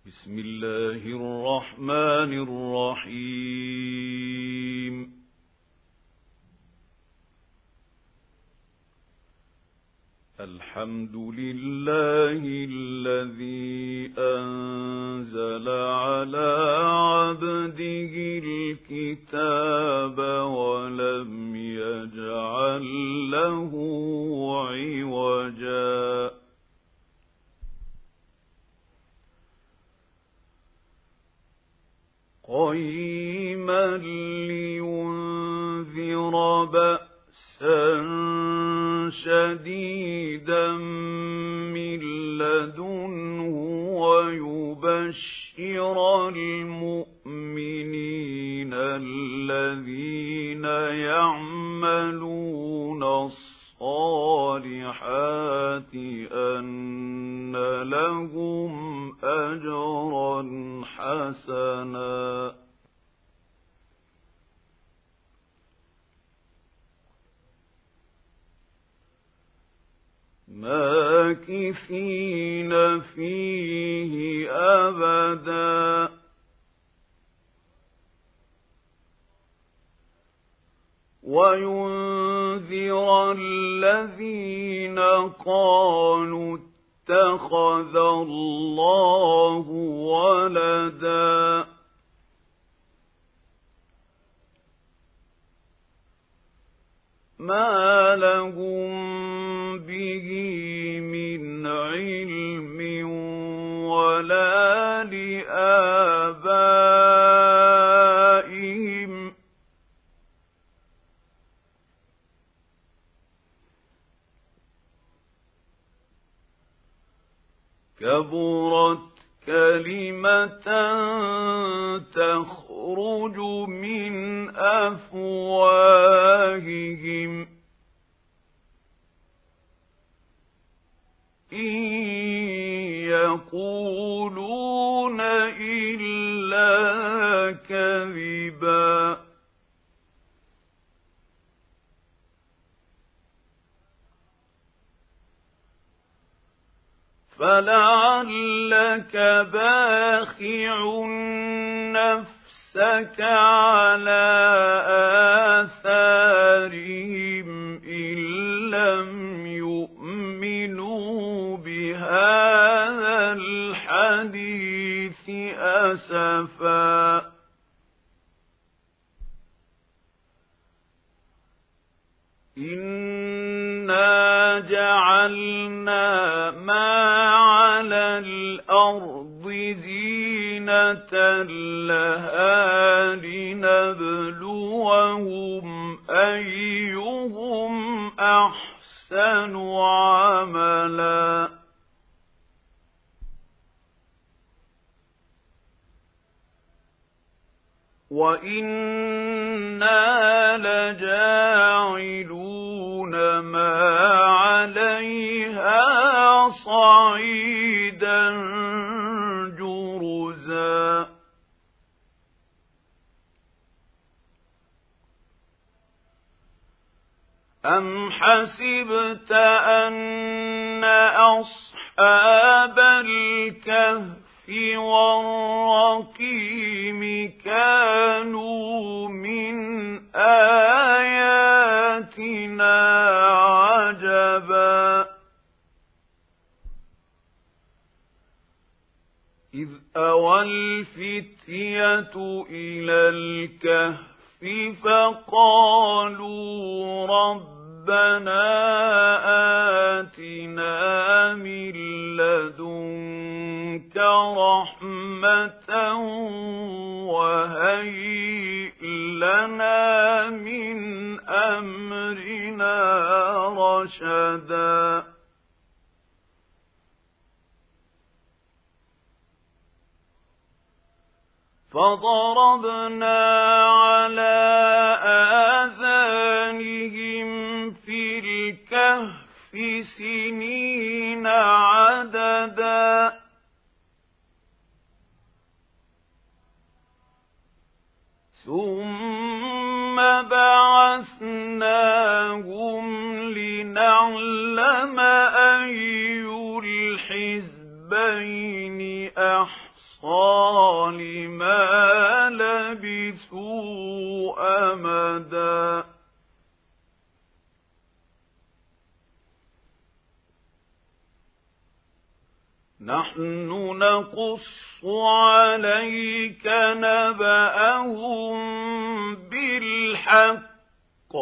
بسم الله الرحمن الرحيم الحمد لله الذي أنزل على عبده الكتاب ولم يجعل له عوجا قيما لينذر بأسا شديدا من لدنه ويبشر المؤمنين الذين يعملون الصالحات أن لهم أجرا حسنا ماكثين فيه أبدا وينذر الذين قالوا اتخذ الله ولدا ما لهم به من علم ولا لآبائهم كبرت كلمة تخرج من أفواههم إن يقولون إلا كذبا فلعلك باخع نفسك على آثارهم إن لم يؤمنوا بهذا الحديث أسفا إنا جعلنا ما على الأرض زينة لها لنبلوهم أيهم أحسن عملا وإنا لجاعلون ما عليها صعيدا جرزا أم حسبت أن أصحاب الكهف والرقيم كانوا من آياتنا عجبا إذ أوى الفتية إلى الكهف فقالوا ربنا آتنا من لدنك رحمة وهيئ لنا من أمرنا رشدا فضربنا على آذانهم في الكهف سنين عددا ثم بعثناهم لنعلم أي الحزبين أحصى الْفِصَالِ مَا لَبِثُوا أَمَدًا نَحْنُ نَقُصُّ عَلَيْكَ نَبَأَهُم بِالْحَقِّ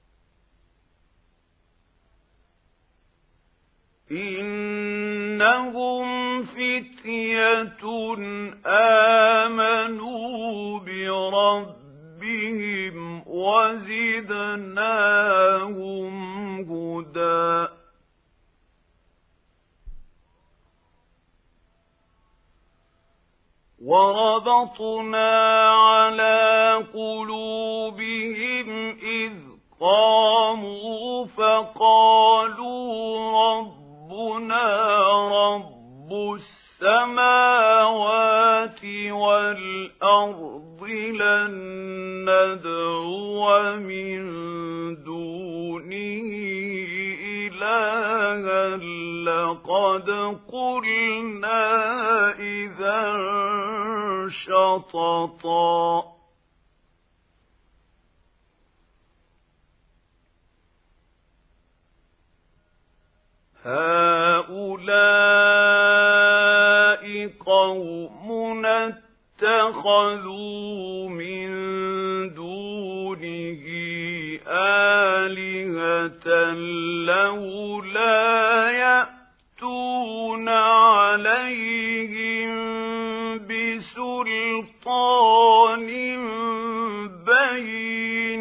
إِنَّهُمْ فِتْيَةٌ آمَنُوا بِرَبِّهِمْ وَزِدْنَاهُمْ هُدًى وَرَبَطْنَا عَلَىٰ قُلُوبِهِمْ إِذْ قَامُوا فَقَالُوا رَبُّنَا رَبُّ السَّمَاوَاتِ وَالْأَرْضِ لَن نَّدْعُوَ مِن دُونِهِ إِلَٰهًا لَّقَدْ قُلْنَا إِذًا شَطَطًا هَٰؤُلَاءِ قَوْمُنَا اتَّخَذُوا مِن دُونِهِ آلِهَةً لَّوْلَا يَأْتُونَ عَلَيْهِم بِسُلْطَانٍ بَيِّنٍ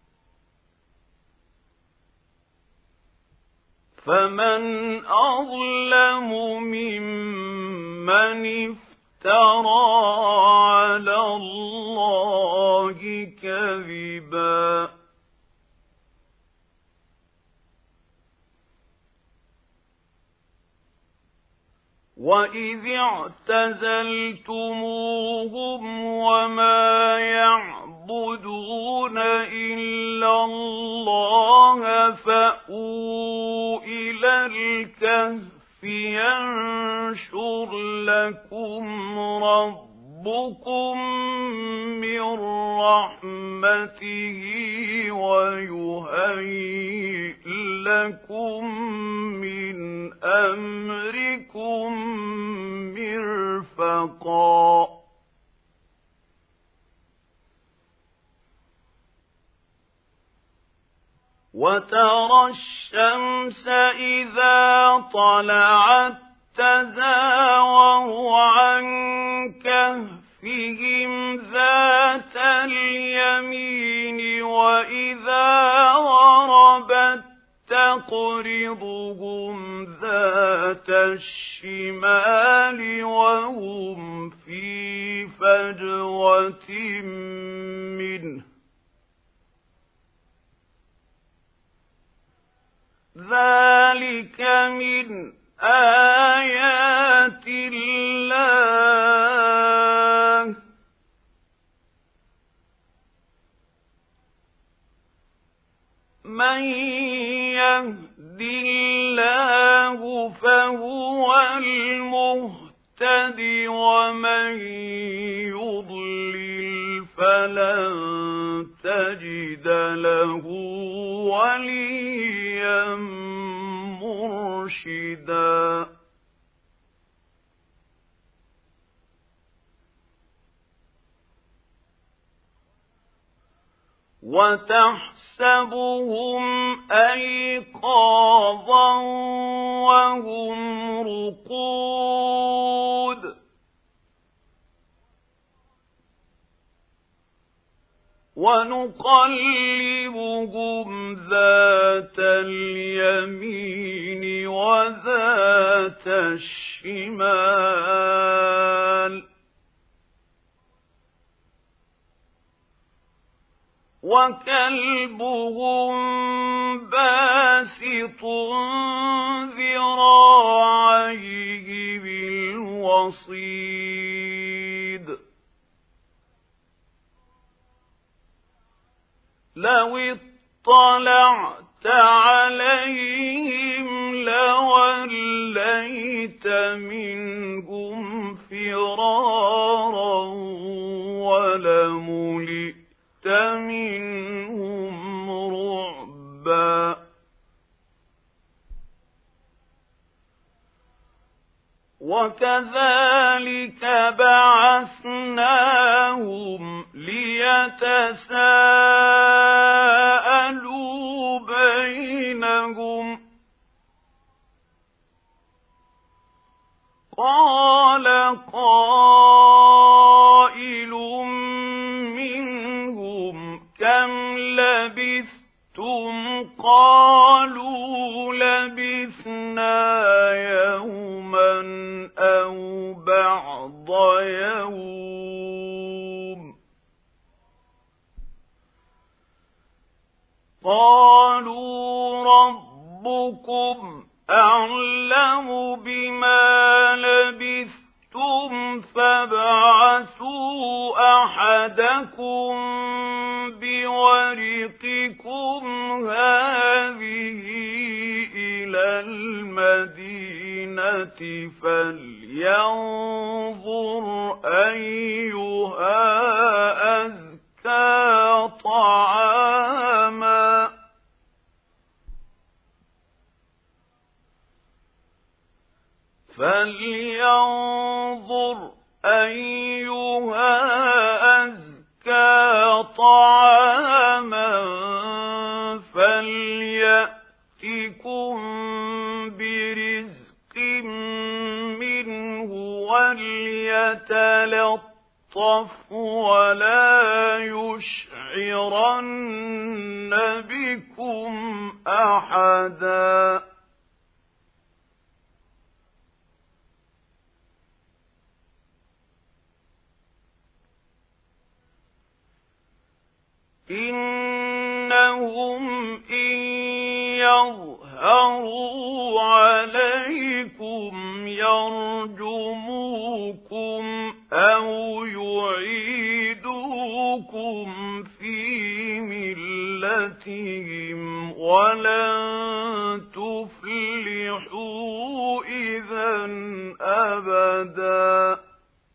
فَمَنْ أَظْلَمُ مِمَّنِ افْتَرَىٰ عَلَى اللَّهِ كَذِبًا وَإِذِ اعْتَزَلْتُمُوهُمْ وَمَا يَعْبُدُونَ إِلَّا اللَّهَ فَأْوُوا إِلَى الْكَهْفِ يَنشُرْ لَكُمْ رَبُّكُم مِّن رَّحْمَتِهِ وَيُهَيِّئْ لَكُم مِّنْ أَمْرِكُم مِّرْفَقًا وَتَرَى الشَّمْسَ إِذَا طَلَعَت تَّزَاوَرُ عَن كَهْفِهِمْ ذَاتَ الْيَمِينِ وَإِذَا غَرَبَت تَّقْرِضُهُمْ ذَاتَ الشِّمَالِ وَهُمْ فِي فَجْوَةٍ مِّنْهُ ذَلِكَ مِنْ آيَاتِ اللَّهِ مَن يَهْدِ اللَّهُ فَهُوَ الْمُهْتَدِ وَمَن يُضْلِلْ فَلَن تَجِدَ لَهُ وَلِيًّا مُّرْشِدًا وَتَحْسَبُهُمْ أَيْقَاظًا وَهُمْ رُقُودٌ وَنُقَلِّبُهُمْ ذَاتَ الْيَمِينِ وَذَاتَ الشِّمَالِ وَكَلْبُهُم بَاسِطٌ ذِرَاعَيْهِ بِالْوَصِيدِ لَوِ اطَّلَعْتَ عليهم لوليت منهم فرارا ولملئت منهم رعبا وكذلك بعثناهم ليتساءلوا بينهم قال قائل منهم كم لبثتم قالوا لبثنا يوما أو بعض يوم قالوا ربكم أعلم بما لبثتم فابعثوا أحدكم بورقكم هذه إلى المدينة فلينظر أيها أزكى طعاما فليأتكم برزق منه وليتلطف ولا يشعرن بكم أحدا إنهم إن يظهروا عليكم يرجموكم أو يعيدوكم في ملتهم ولن تفلحوا إذا أبدا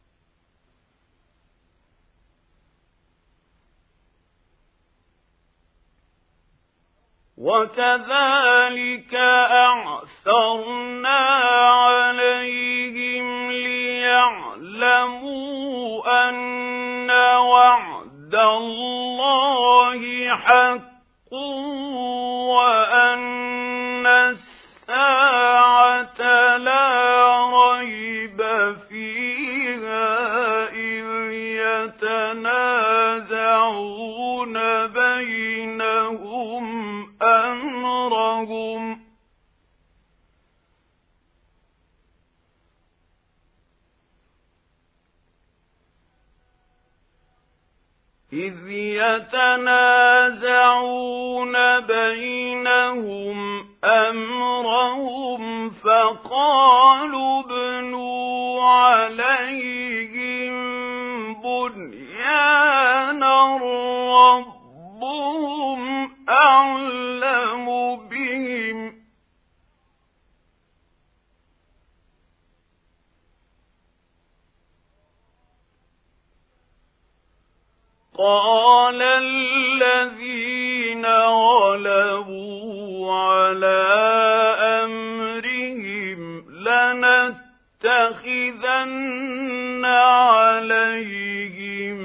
وكذلك أعثرنا عليهم ليعلموا أن وعد الله حق وأن الساعة لا ريب فيها إذ يتنازعون بينهم أمرهم فقالوا ابنوا عليهم بنيانا ربهم أعلم بهم قال الذين غلبوا على أمرهم لنتخذن عليهم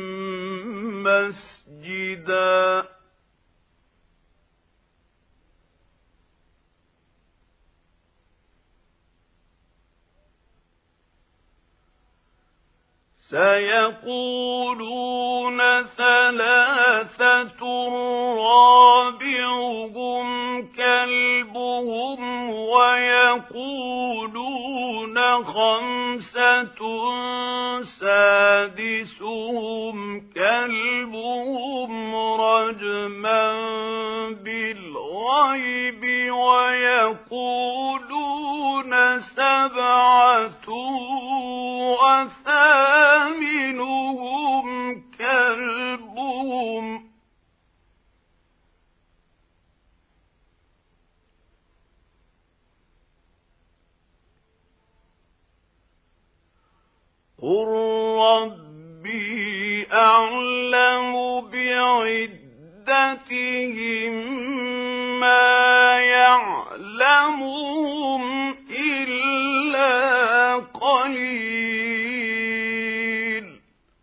مسجدا سيقولون ثلاثة رابعهم كلبهم ويقولون خمسة سادسهم كلبهم رجما بالغيب ويقولون سبعة وثامنهم كلبهم قل ربي أعلم بعدتهم ما يعلمهم إلا قليل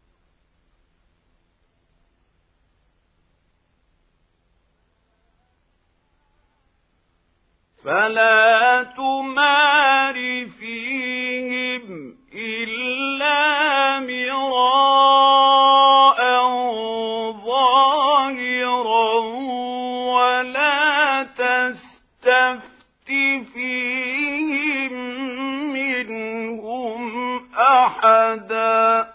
فلا تمار فيهم إلا مراء ظاهرا ولا تستفت فيهم منهم أحدا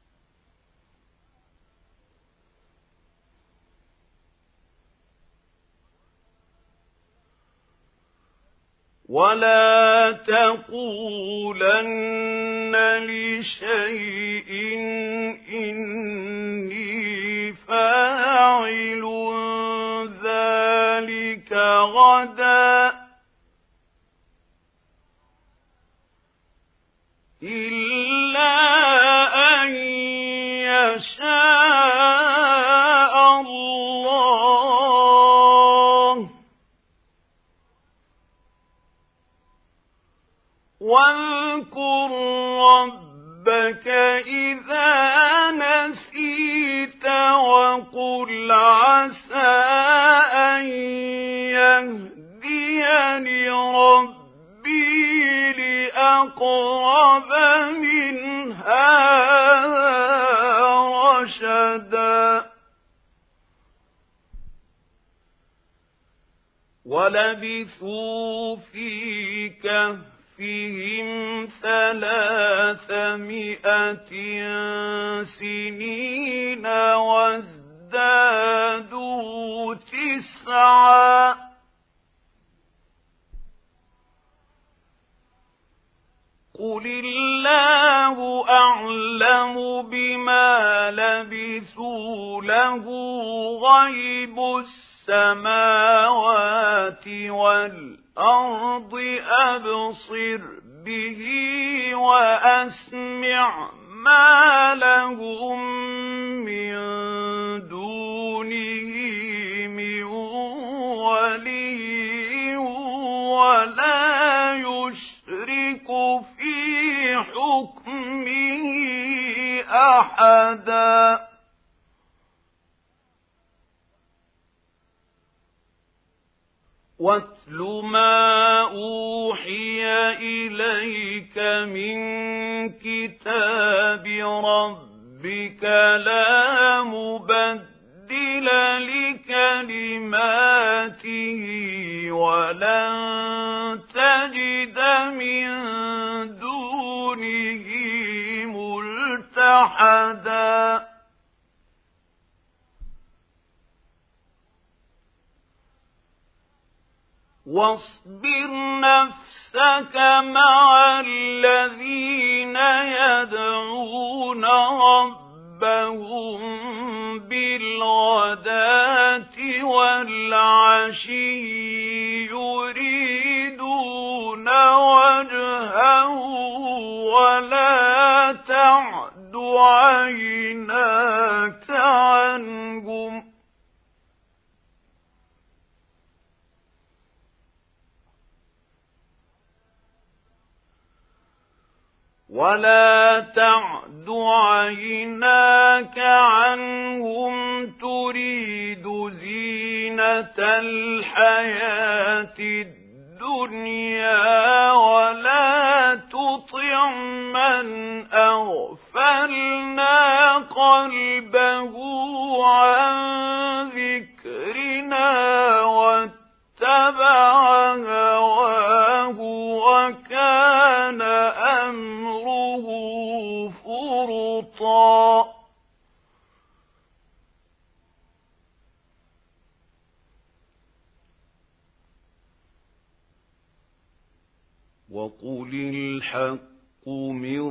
ولا تقولن لشيء إني فاعل ذلك غدا إلا أن يشاء الله واذكر ربك إذا نسيت وقل عسى أن يهديني ربي لأقرب من هذا رشدا ولبثوا في كهفهم 300 سنين وازدادوا 9 قل الله أعلم بما لبثوا له غيب السماوات والأرض أبصر به وأسمع ما لهم من دونه من ولي ولا يشرك في حكمه أحدا واتل ما أوحي إليك من كتاب ربك لا مبدل لكلماته ولن تجد من دونه ملتحدا واصبر نفسك مع الذين يدعون ربهم بالغداة والعشي يريدون وجهه ولا تعد عيناك عنهم تريد زينة الحياة الدنيا ولا تطع من أغفلنا قلبه عن ذكرنا واتبع هواه وكان أمره فرطا وقل الحق من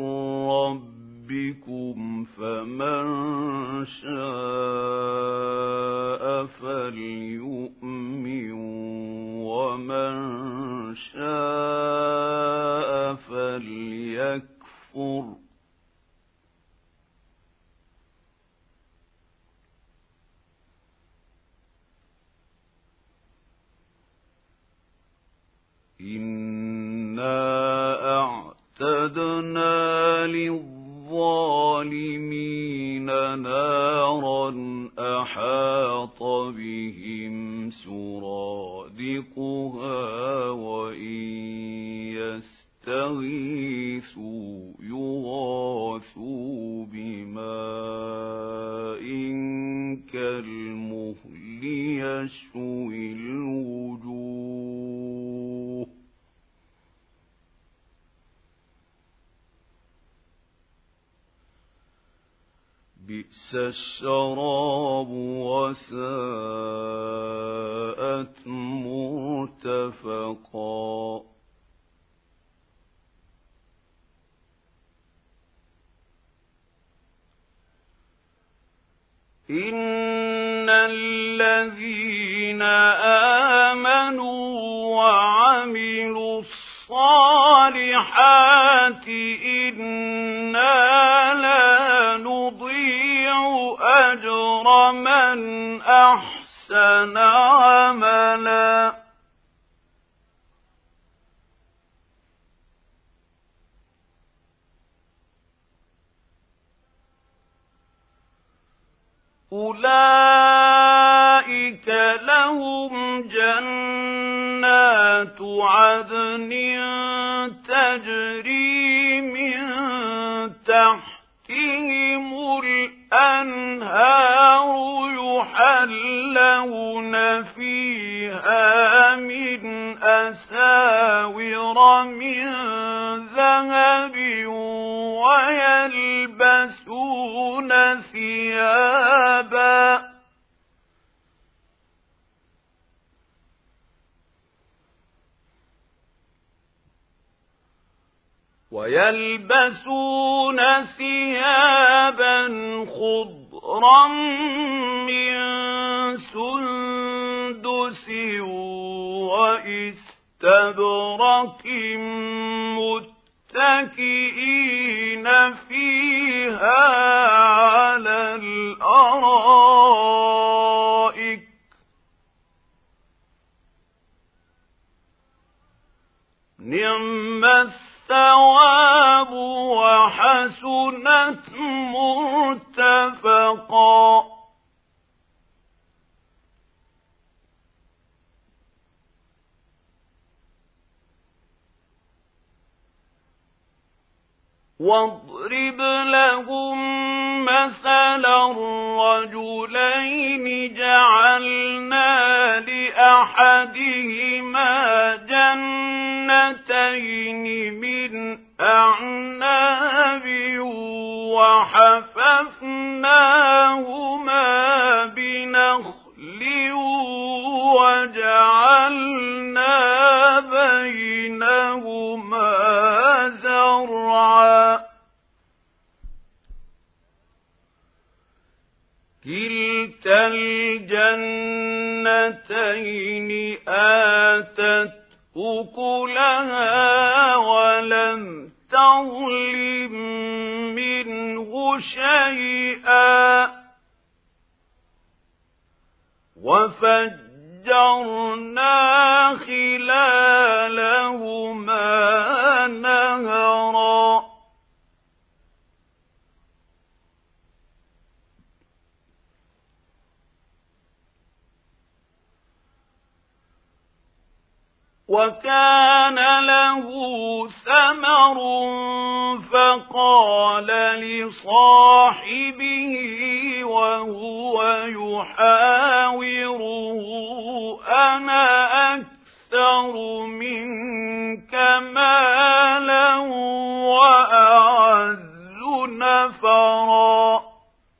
ربكم فمن شاء فليؤمن ومن شاء فليكفر وأعتدنا للظالمين نارا أحاط بهم سرادقها وإن يستغيثوا يغاثوا بماء كالمهل يشوي الوجوه بئس الشراب وساءت مرتفقا إن الذين آمنوا وعملوا الصالحات إنا لا نضيع أجر من أحسن عملا أولئك لهم جنات عدن تجري من تحتهم الأنهار يحلون فيها من أساور من ذهب ويلبسون ثيابا خضرا من سندس وإستبرق متكئين فيها على الأرائك نعم الثواب وحسنت مرتفقا واضرب لهم مثلا رجلين جعلنا لأحدهما جنتين من أعناب وحففناهما بنخل وجعلنا بينهما زرعا كلتا الجنتين آتت أكلها ولم تظلم منه شيئا وفجرنا خلالهما نهرا وكان له ثمر فقال لصاحبه وهو يحاوره أنا أكثر منك مالا وأعز نفرا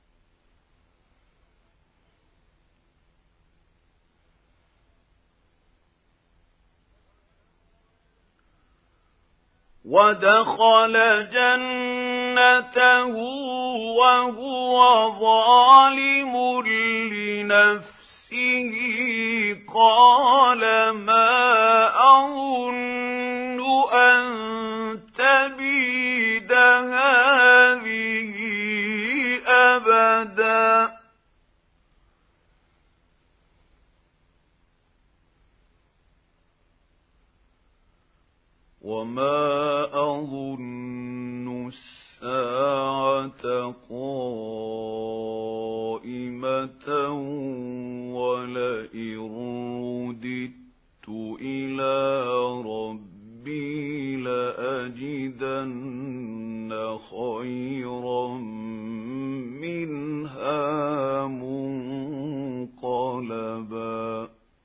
ودخل جنته وهو ظالم لنفسه قال ما أظن أن تبيد هذه أبدا وما أظن لَأَجِدَنَّ خَيْرًا مِنْهَا مُنقَلَبًا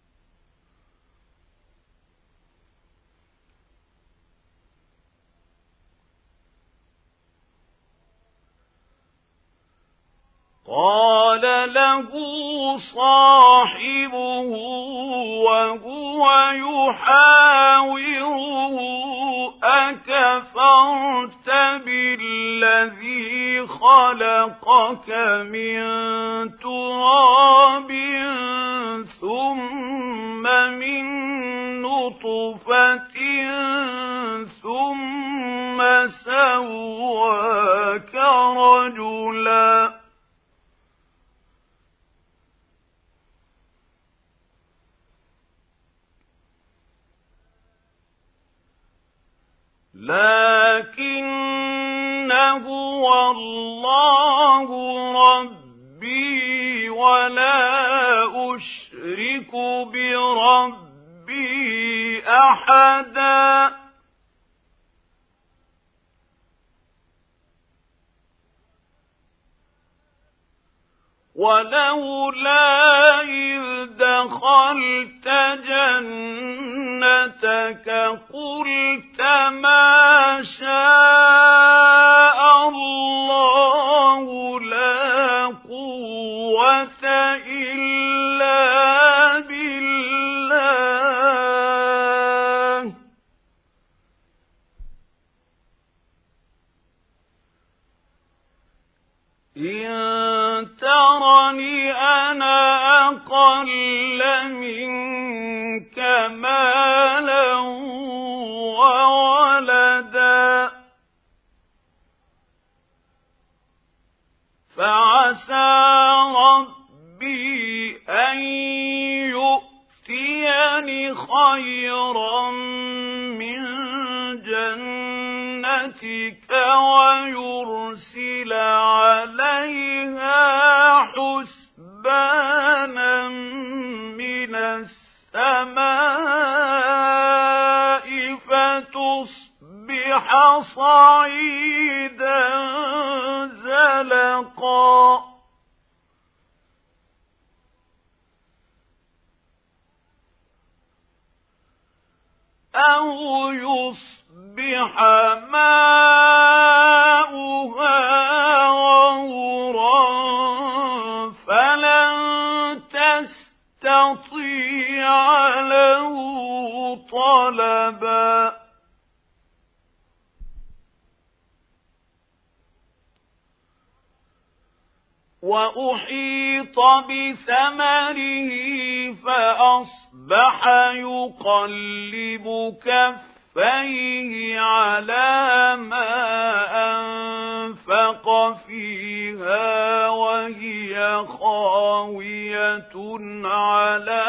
قَالَ لَهُ صَاحِبُهُ وَهُوَ يُحَاوِرُهُ أَكَفَرْتَ بِالَّذِي خَلَقَكَ مِن تُرَابٍ ثُمَّ مِن نُّطْفَةٍ ثُمَّ سَوَّاكَ رَجُلًا لَكِنَّ هُوَ اللَّهُ رَبِّي وَلَا أُشْرِكُ بِرَبِّي أَحَدًا وَلَوْلَا إِذْ دَخَلْتَ جَنَّتَكَ قُلْتَ مَا شَاءَ اللَّهُ لَا قُوَّةَ إِلَّا بِاللَّهِ إِن تَرَنِ أَنَا أَقَلَّ مِنكَ مَالًا وَوَلَدًا فَعَسَىٰ رَبِّي أَن يُؤْتِيَنِ خَيْرًا مِّن جَنَّتِكَ وَيُرْسِلَ عَلَيْهَا حُسْبَانًا مِّنَ السَّمَاءِ فَتُصْبِحَ صَعِيدًا زَلَقًا أَوْ يُصْبِحَ مَاؤُهَا غَوْرًا فَلَن تَسْتَطِيعَ لَهُ طَلَبًا وَأُحِيطَ بِثَمَرِهِ فَأَصْبَحَ يُقَلِّبُ كَفَّيْهِ عَلَىٰ مَا أَنفَقَ فِيهَا وَهِيَ خَاوِيَةٌ عَلَىٰ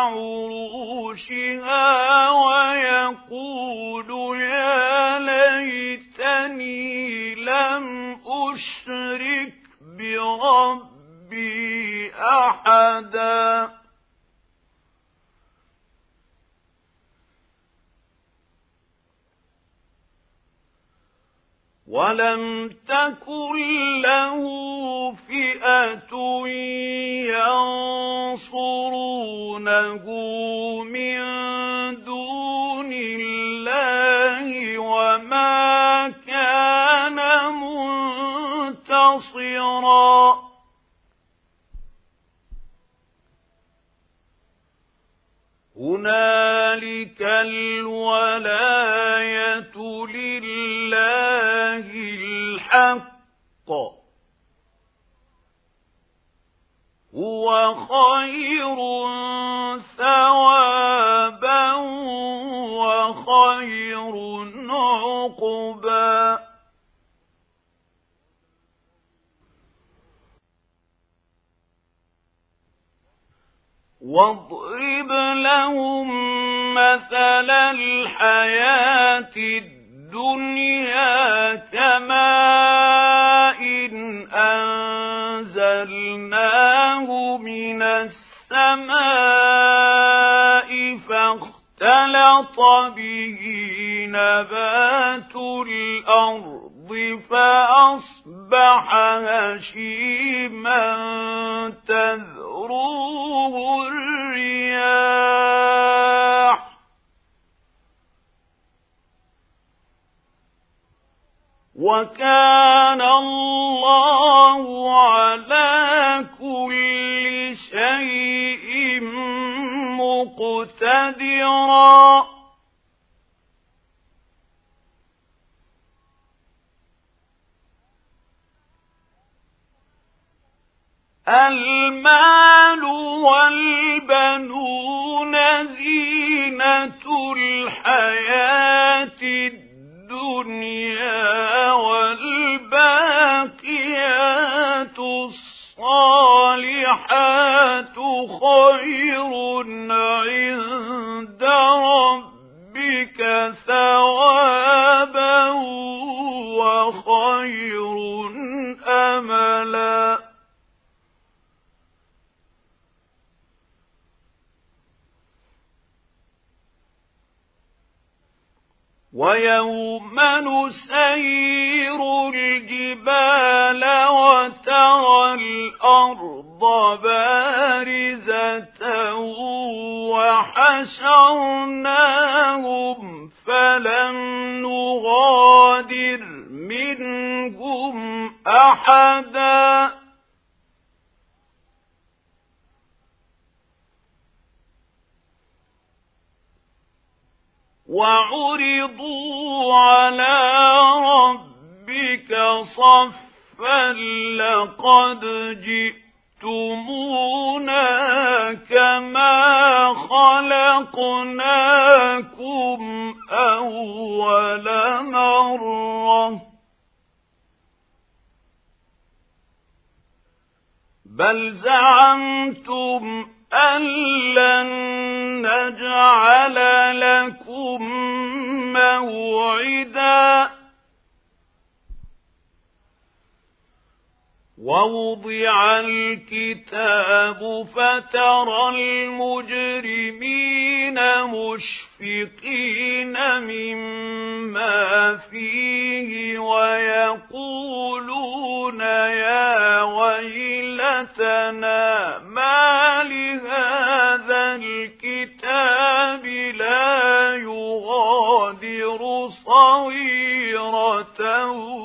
عُرُوشِهَا وَيَقُولُ يَا لَيْتَنِي لَمْ أُشْرِكْ بِرَبِّي أَحَدًا وَلَمْ تَكُن لَّهُ فِئَةٌ يَنصُرُونَهُ مِن دُونِ اللَّهِ وَمَا كَانَ مُنتَصِرًا هُنَالِكَ الْوَلَايَةُ لِلَّهِ الْحَقِّ هُوَ خَيْرٌ ثَوَابًا وَخَيْرٌ عُقْبًا وَاضْرِبْ لَهُم مَّثَلَ الْحَيَاةِ الدُّنْيَا كَمَاءٍ أَنزَلْنَاهُ مِنَ السَّمَاءِ فَاخْتَلَطَ بِهِ نَبَاتُ الْأَرْضِ فأصبح هشيما تذروه الرياح وكان الله على كل شيء مقتدرا المال والبنون زينة الحياة الدنيا والباقيات الصالحات خير عند ربك ثوابا وخير أملا ويوم نسير الجبال وترى الأرض بارزة وحشرناهم فلم نغادر منهم أحدا وعرضوا على ربك صفا لقد جئتمونا كما خلقناكم أول مرة بل زعمتم أن لن نجعل لكم موعدا ووضع الكتاب فترى المجرمين مشفقين مما فيه ويقولون يا ويلتنا ما لهذا الكتاب لا يغادر صغيرة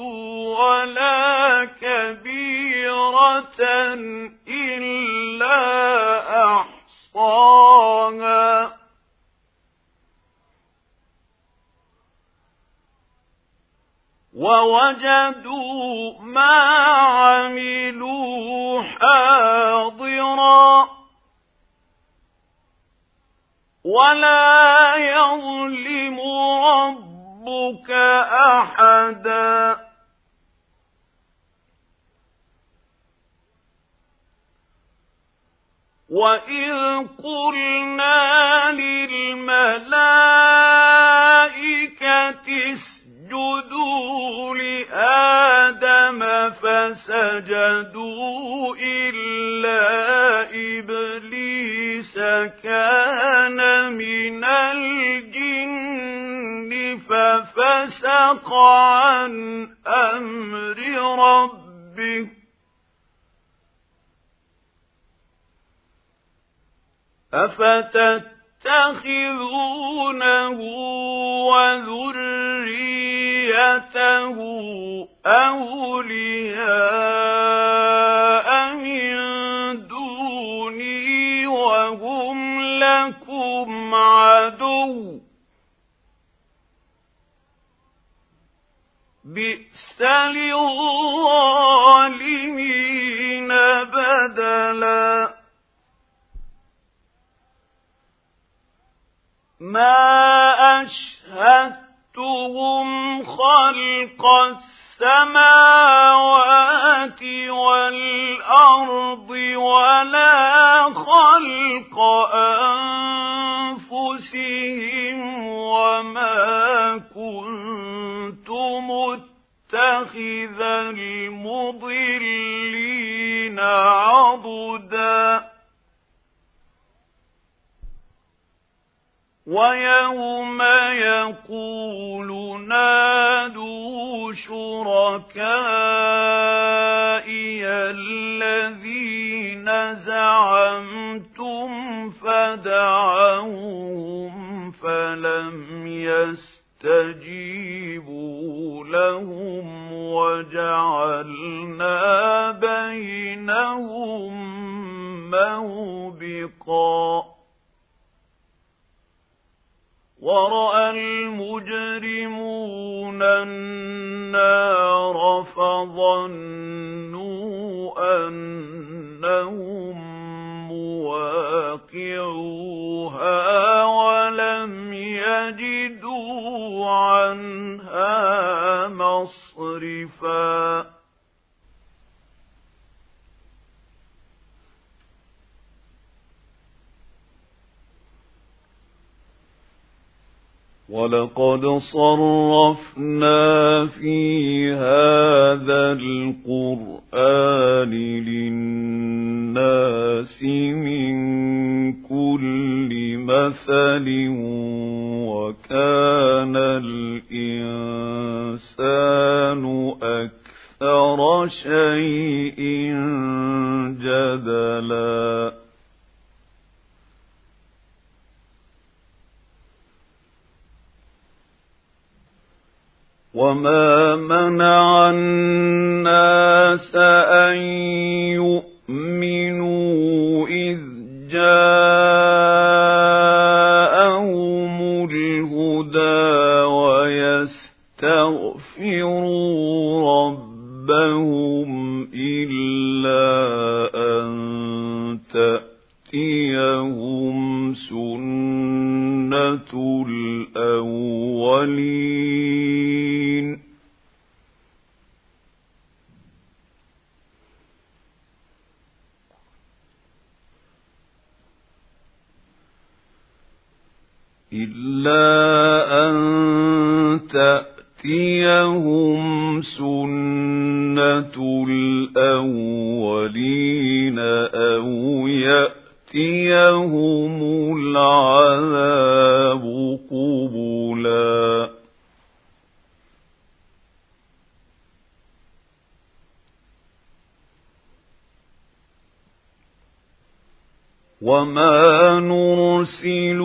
ولا كبيرة إلا أحصاها ووجدوا ما عملوا حاضرا ولا يظلم ربك أحدا وإذ قلنا للملائكة اسجدوا لآدم فسجدوا إلا إبليس كان من الجن ففسق عن أمر ربه أفتتخذونه وذريته أولياء من دوني وهم لكم عدو بئس للظالمين بدلا ما أشهدتهم خلق السماوات والأرض ولا خلق أنفسهم وما كنت متخذ المضلين عضدا. 1. ويوم يقول نادوا شركائي الذين زعمتم فدعوهم فلم يستجيبوا لهم وجعلنا بينهم موبقا ورأى المجرمون النار فظنوا أنهم مواقعوها ولم يجدوا عنها مصرفا ولقد صرفنا في هذا القرآن للناس من كل مثل وكان الإنسان أكثر شيء جدلا وما منع الناس أن يؤمنوا إذ جاءهم الهدى ويستغفروا ربهم إلا أن تأتيهم سنة الأولين إلا أن تأتيهم سنة الأولين أو يأتيهم العذاب قبلا وما نرسل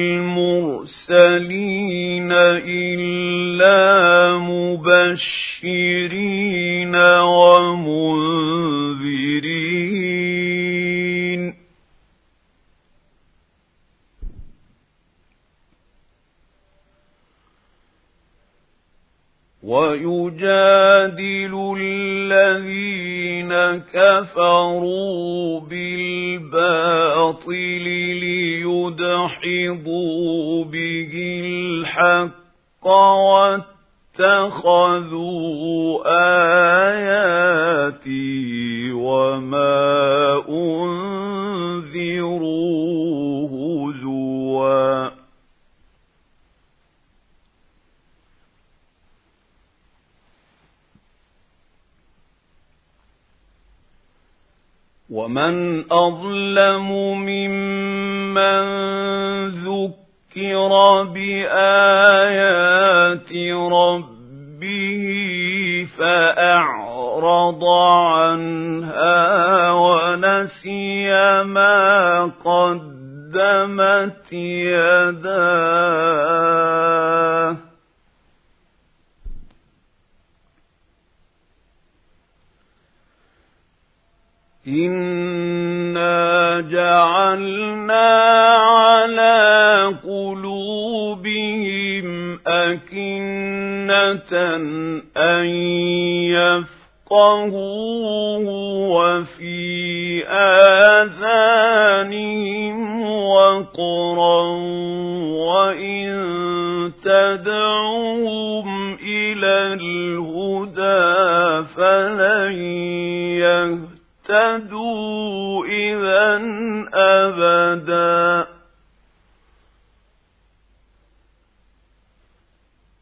المرسلين إلا مبشرين ومنذرين ويجادل الذين كفروا بالباطل ليدحضوا به الحق واتخذوا آياتي وما أنذروا هزوا ومن أظلم ممن ذكر بآيات ربه فأعرض عنها ونسي ما قدمت يداه إنا جعلنا على قلوبهم أكنة أن يفقهوه وفي آذانهم وقرا وإن تدعوهم إلى الهدى فلن يهتدوا إذا أبدا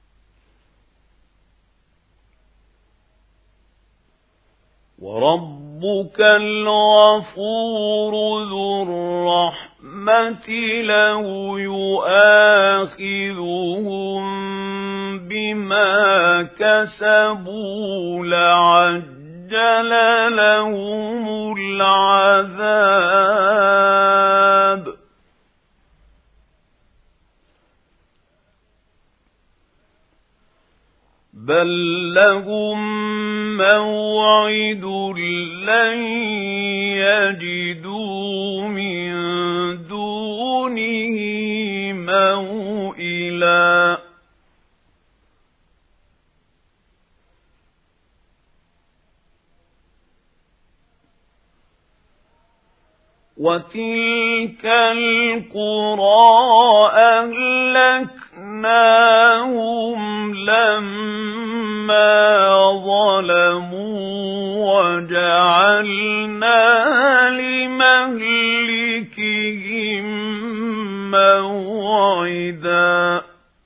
ورب ربك الغفور ذو الرحمة لو يؤاخذهم بما كسبوا لعجل لهم العذاب بل لهم موعد لن يجدوا من دونه موئلا وتلك القرى أهلكناهم لما ظلموا وجعلنا لمهلكهم موعدا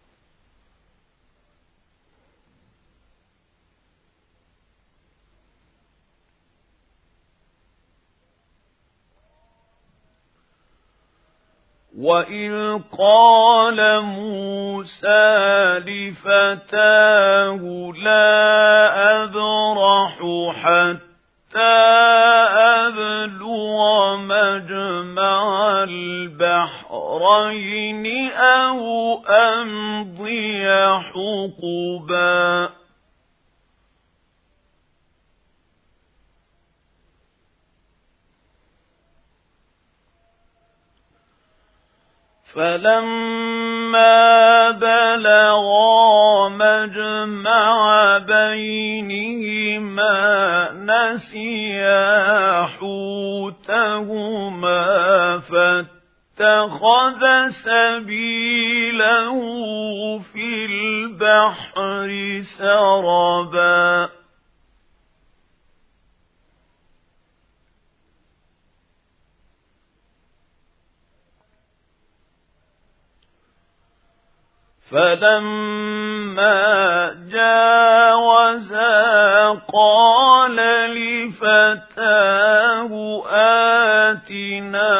وَإِذْ قَالَ مُوسَى لِفَتَاهُ لَا أَبْرَحُ حَتَّى أَبْلُغَ مَجْمَعَ الْبَحْرَيْنِ أَوْ أَمْضِيَ حُقُبًا فَلَمَّا بَلَغَا مَجْمَعَ بَيْنِهِمَا نَسِيَا حُوتَهُمَا فَاتَّخَذَ سَبِيلَهُ فِي الْبَحْرِ سَرَبًا فَلَمَّا جَاوَزَا قَالَ لِفَتَاهُ آتِنَا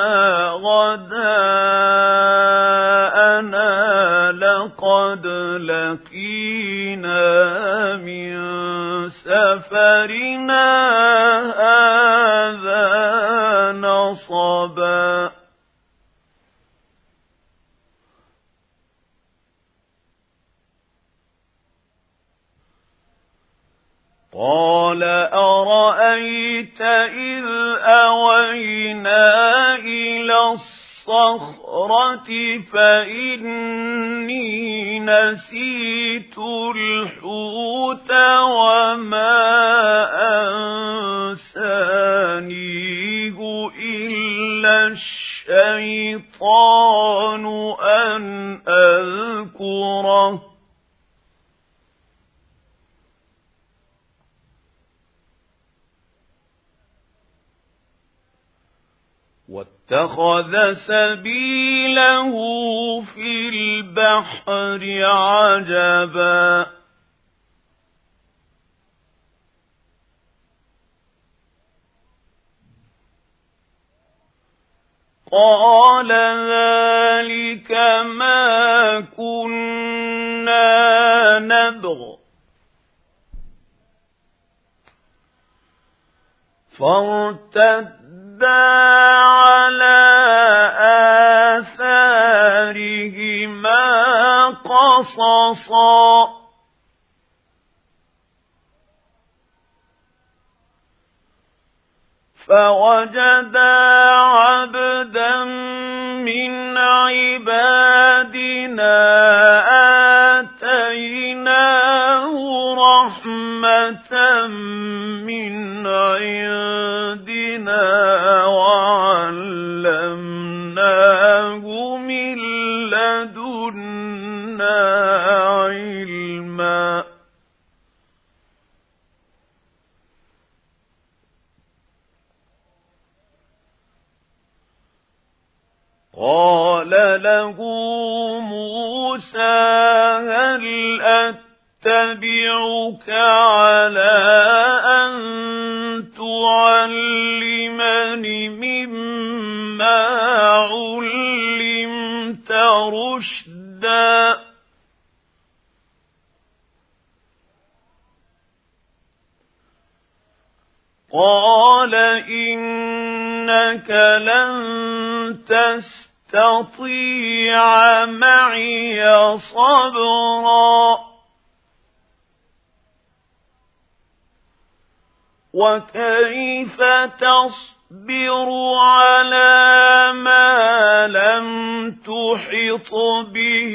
غَدَاءَنَا لَقَدْ لَقِينَا مِنْ سَفَرِنَا هَذَا نَصَبًا قَالَ أَرَأَيْتَ إِذْ أَوَيْنَا إِلَى الصَّخْرَةِ فَإِنِّي نَسِيتُ الْحُوتَ وَمَا أَنسَانِيهُ إِلَّا الشَّيْطَانُ أَنْ أَذْكُرَهُ وَاتَّخَذَ سَبِيلَهُ فِي الْبَحْرِ عَجَبًا قَالَ ذَلِكَ مَا كُنَّا نَبْغِ فَارْتَدَّا عَلَى آثَارِهِمَا قَصَصًا فَوَجَدَا عَبْدًا مِنْ عِبَادِنَا آتَيْنَاهُ رَحْمَةً مِنْ عِنْدِنَا وَعَلَّمْنَاهُ مِنْ لَدُنَّا عِلْمًا قَالَ لَهُ مُوسَى هَلْ أَتَّبِعُكَ عَلَىٰ أَن تعلمني مما علمت رشدا قال إنك لن تستطيع معي صبرا وكيف تصبر على ما لم تحط به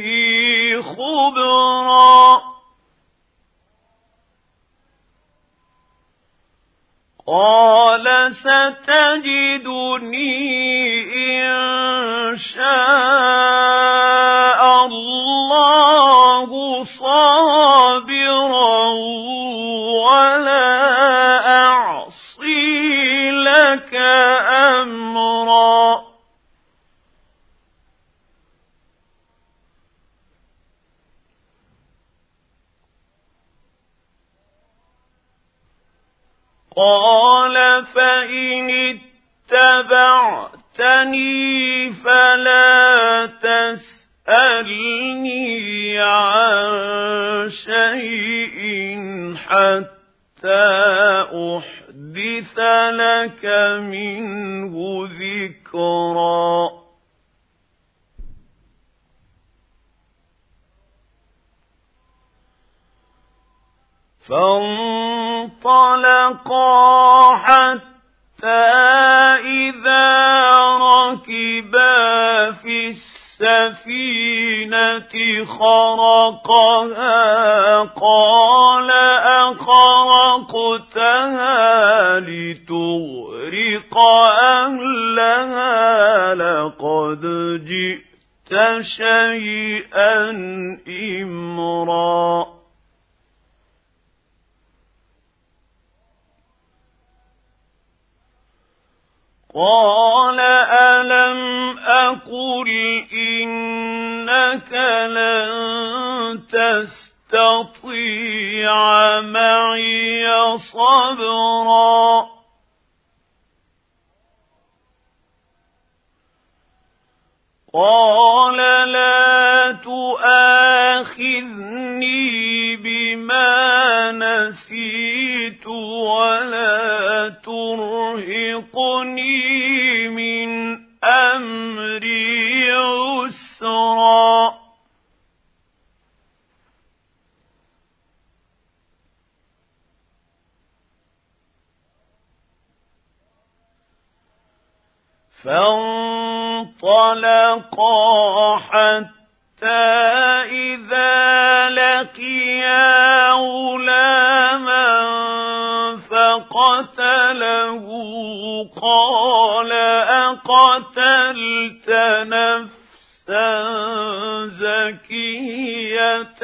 خبرا قال ستجدني إن شاء الله صابرا ولا أعصي لك أمرا قال فإن اتبعتني فلا تسألني عن شيء حتى أحدث لك منه ذكرا فانطلقا حتى إذا ركبا في السفينة خرقها قال أخرقتها لتغرق أهلها لقد جئت شيئا إمرا قال ألم أقل إنك لن تستطيع معي صبرا قال لا تؤاخذني بما نسيت ولا ترهقني من أمري عسرا فانطلقا حتى إذا لقيا غلاما فقتله قال أقتلت نفسا زكية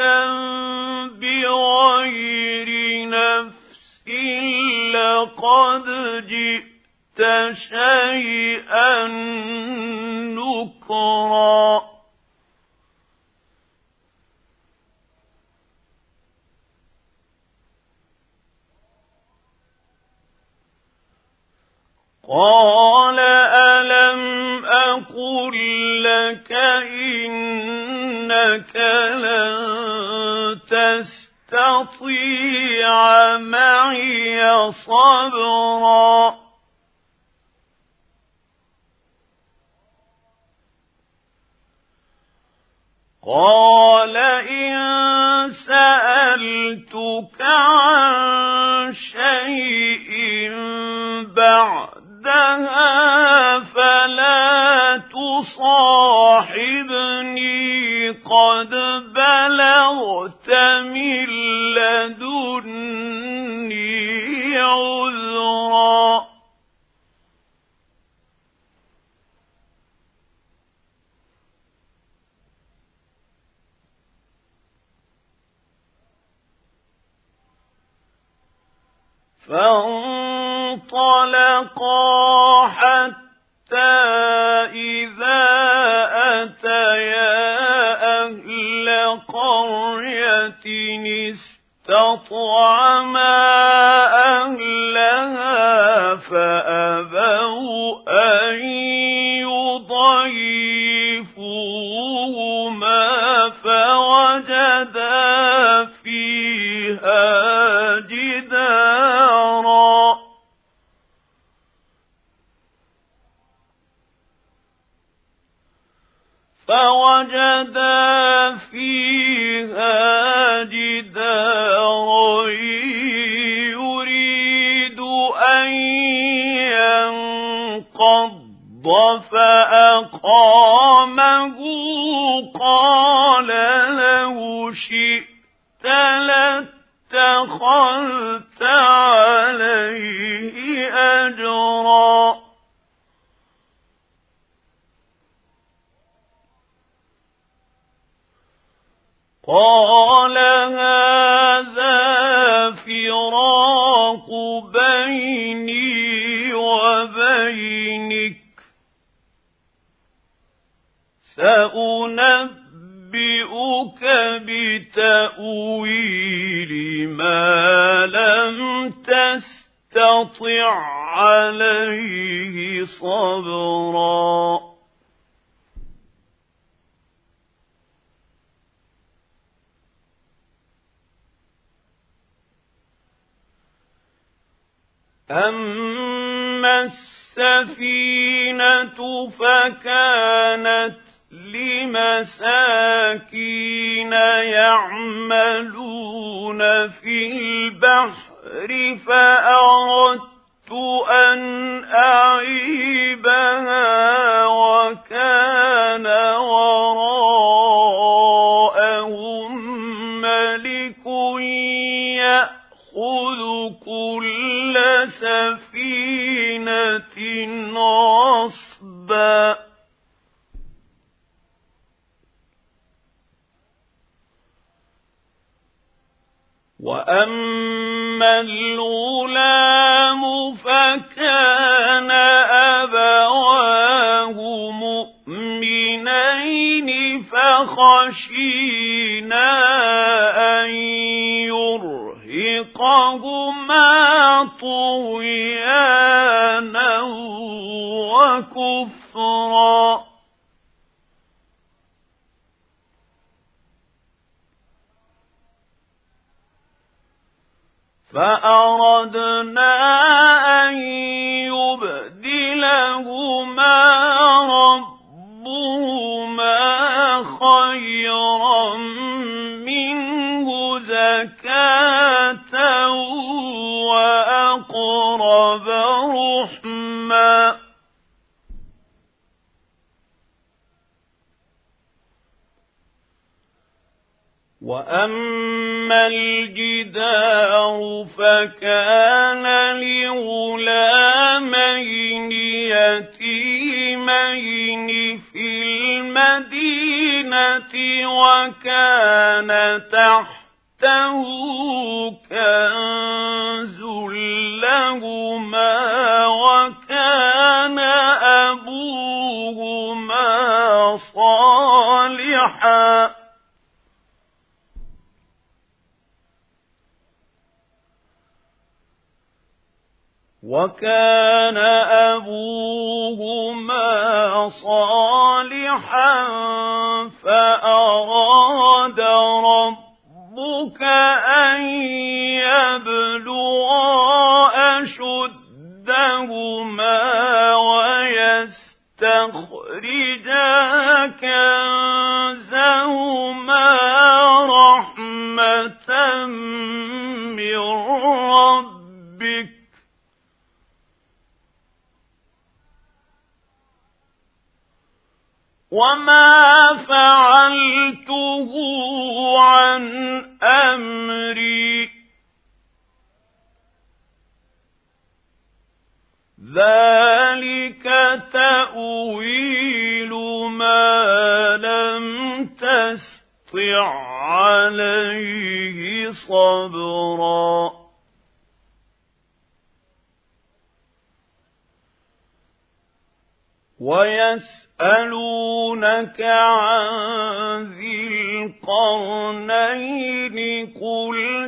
بغير نفس لقد جئت شيئا نكرا قال ألم أقل لك إنك لن تستطيع معي صبرا قال إن سألتك عن شيء بعدها فلا تصاحبني قد بلغت من لدني عذرا فانطلقا حتى إذا أتيا أهل قرية استطعما أهلها نارا فوجدا فيها جدارا يريد أن ينقض فأقامه قال لو شئت لاتخذت عليه أجرا قال هذا فراق بيني وبينك سأنبئك بتأويل ما لم تستطع عليه صبرا أما السفينة فكانت لمساكين يعملون في البحر فأردت أن أعيبها وكان وراءهم ملك يأخذ كل سفينة غصبا وأما الغلام فكان أبواه مؤمنين فخشينا أن يرهقهما طغيانا وكفرا فأردنا أن يبدلهما ربهما خيرا منه زكاة وأقرب رحما وأما الجدار فكان لغلامين يتيمين في المدينة وكان تحته كنز لهما وكان أبوهما صالحا فأراد ربك أن يبلغا أشدهما ويستخرجا كنزهما رحمة من ربك وما فعلته عن أمري ذلك تأويل ما لم تستطع عليه صبرا ويسألونك عن ذي القرنين قل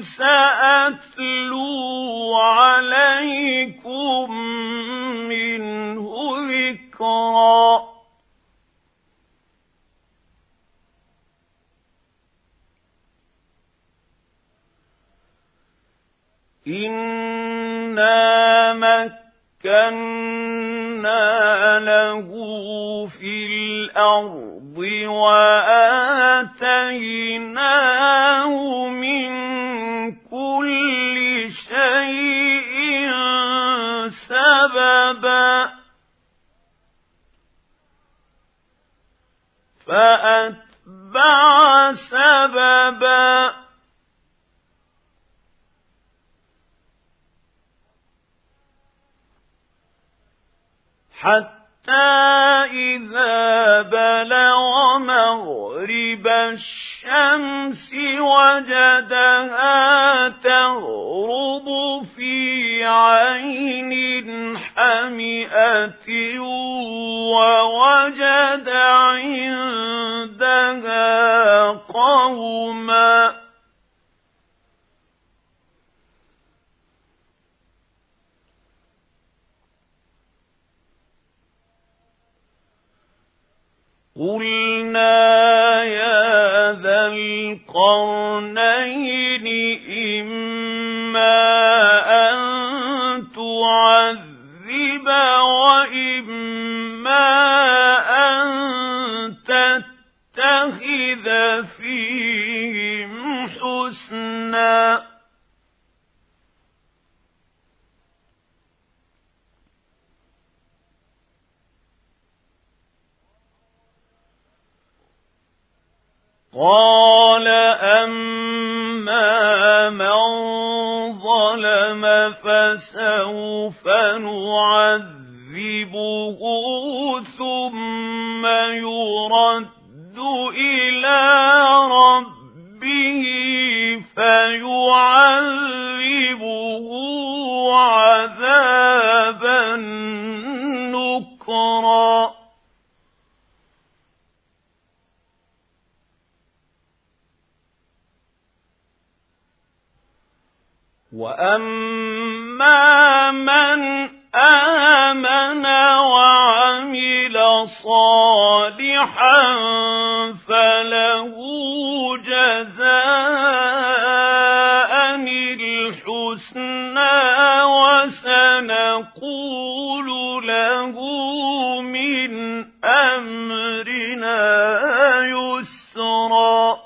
سأتلو عليكم منه ذكرا إن مكنا له في الأرض وآتيناه من كل شيء سببا فأتبع سببا حتى إذا بلغ مغرب الشمس وجدها تغرب في عين حمئة ووجد عندها قوما قلنا يا ذا القرنين إما أن تعذب وإما أن تتخذ فيهم حسنا قال أما من ظلم فسوف نعذبه ثم يرد إلى ربه فيعذبه عذابا نكرا وأما من آمن وعمل صالحا فله جزاء الحسنى وسنقول له من أمرنا يسرا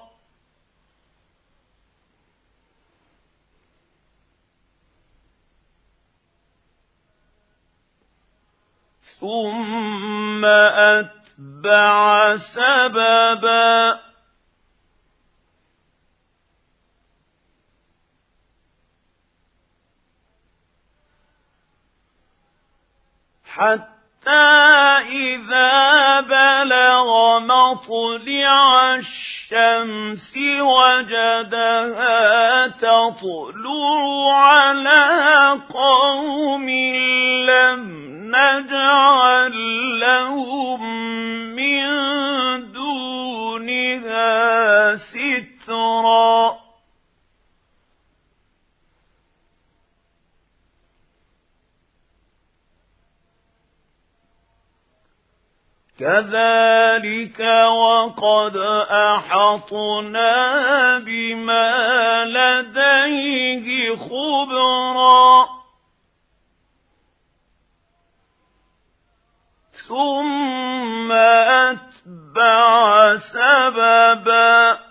ثم أتبع سببا حتى إذا بلغ مطلع الشمس وجدها تطلع على قوم لم نجعل لهم من دونها سترا كذلك وقد أحطنا بما لديه خبرا ثم أتبع سببا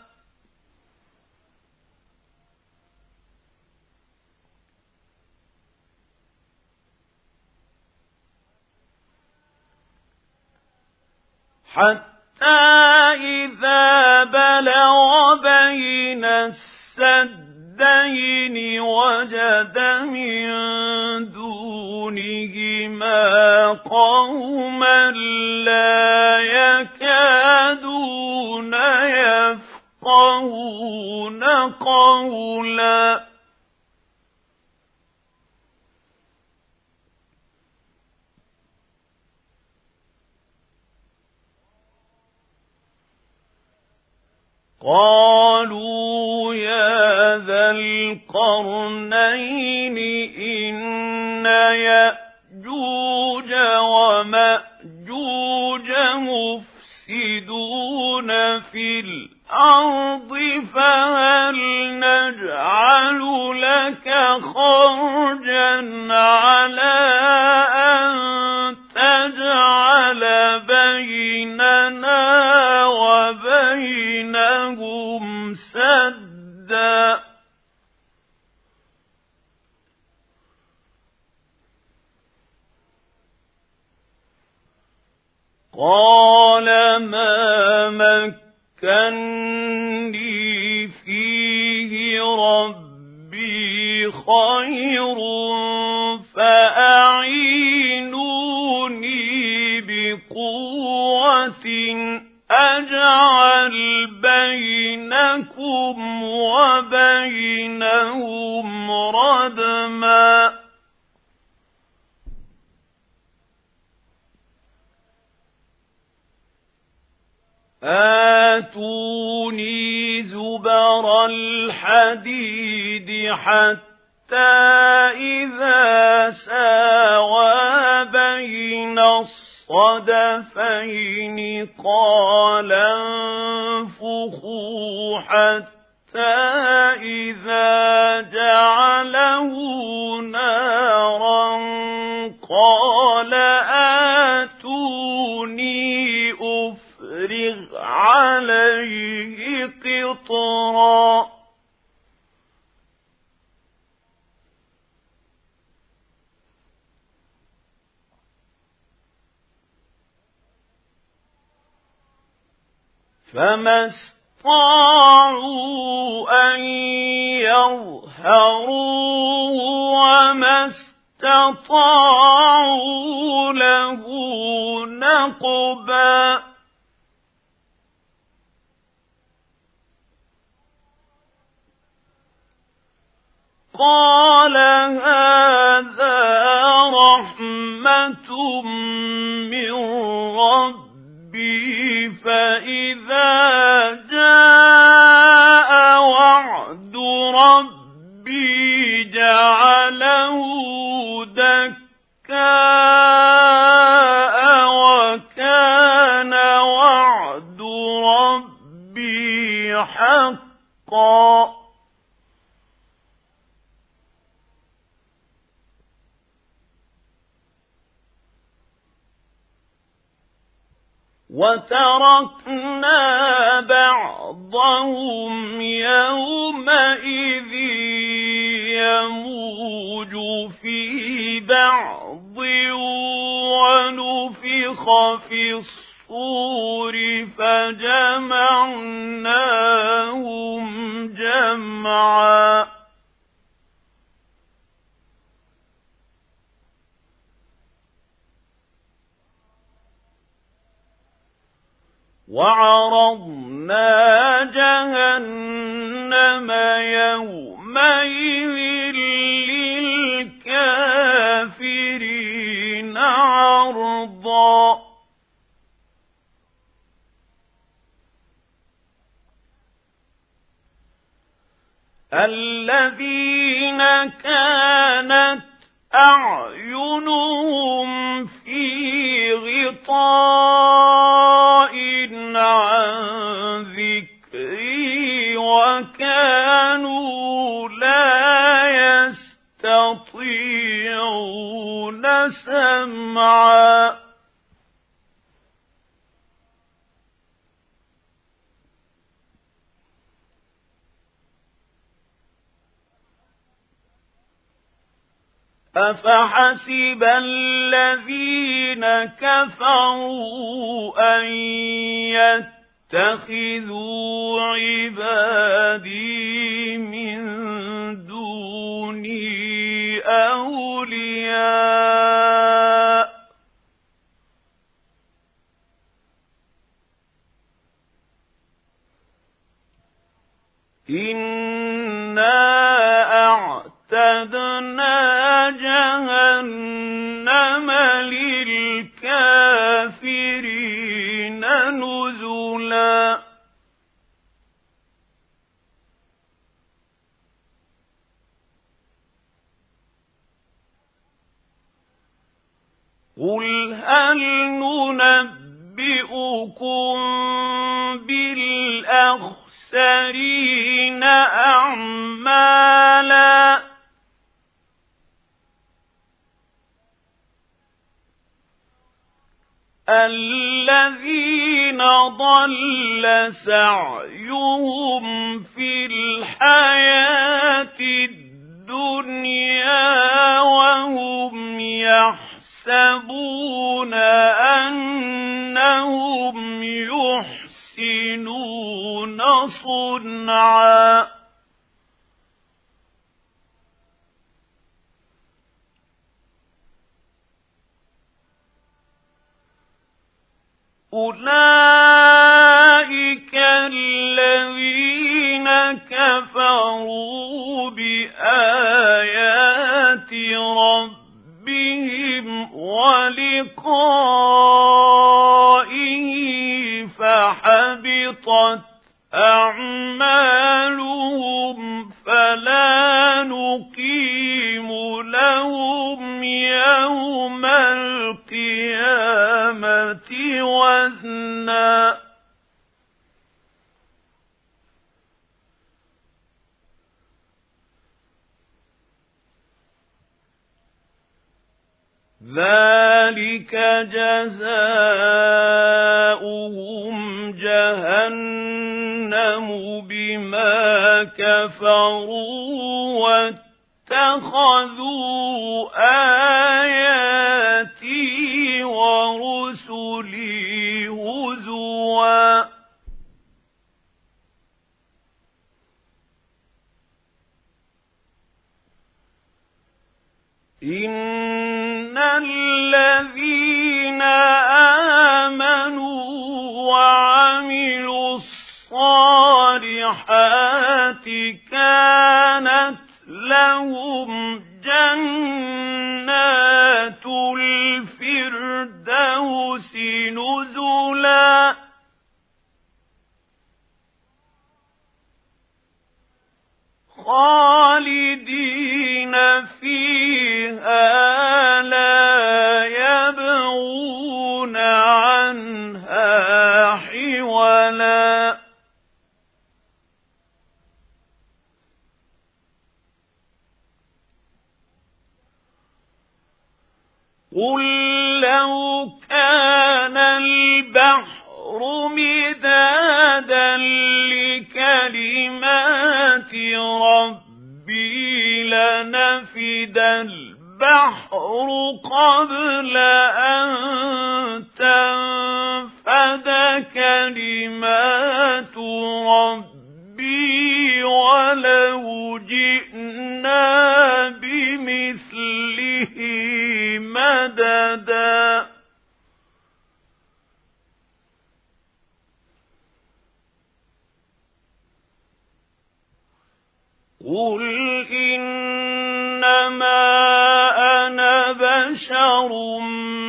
حتى إذا بلغ بين السدين وجد من دونهما قوما لا يكادون يفقهون قولا قالوا يا ذا القرنين إن يأجوج ومأجوج مفسدون في الأرض فهل نجعل لك خرجا على أن تجعل بيننا وبينهم سدا قال ما مكني فيه ربي خير فأعينوني بقوة أجعل بينكم وبينهم ردما آتوني زبر الحديد حتى إذا ساوى بين الصدفين قال انفخوا حتى إذا جعله نارا قال آتوني أفرغ عليه قطرا فما استطاعوا أن يظهروه وما استطاعوا له نقبا قال هذا رحمة من ربي فإذا جاء وعد ربي جعله دكاء وكان وعد ربي حقا وتركنا بعضهم يومئذ يموج في بعض ونفخ في الصور فجمعناهم جمعا وعرضنا جهنم يومئذ للكافرين عرضا الذين كانت أعينهم في غطاء عن ذكري وكانوا لا يستطيعون سمعا أفحسب الذين كفروا أن يتخذوا عبادي من دوني أولياء إنا أعتدنا جهنم للكافرين نزلا قل هل ننبئكم بالأخسرين أعمالا الذين ضل سعيهم في الحياة الدنيا وهم يحسبون أنهم يحسنون صنعا أولئك الذين كفروا بآيات ربهم ولقائه فحبطت أعمالهم فلا نقيم لهم يوم القيامة وزنا ذلك جزاؤهم جهنم بما كفروا واتخذوا آياتي ورسلي هزوا إن الذين آمنوا وعملوا الصالحات كانت لهم جنات الفردوس نزلا خالدين فيها لا يبغون عنها حولا قل لو كان البحر مدادا لكلمات ربي لنفد البحر قبل أن تنفد كلمات ربي ولو جئنا بمثله مددا قل إنما أنا بشر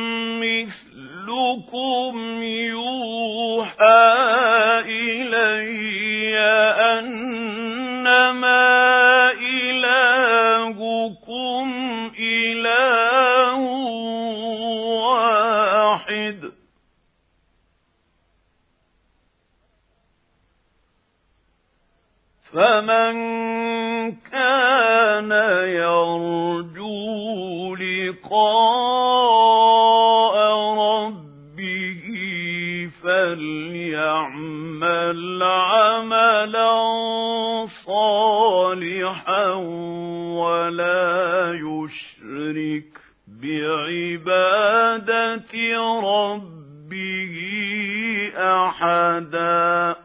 مثلكم يوحى إلي أنما إلهكم إله واحد فمن كان يرجو لقاء ربه فليعمل عملا صالحا ولا يشرك بعبادة ربه أحدا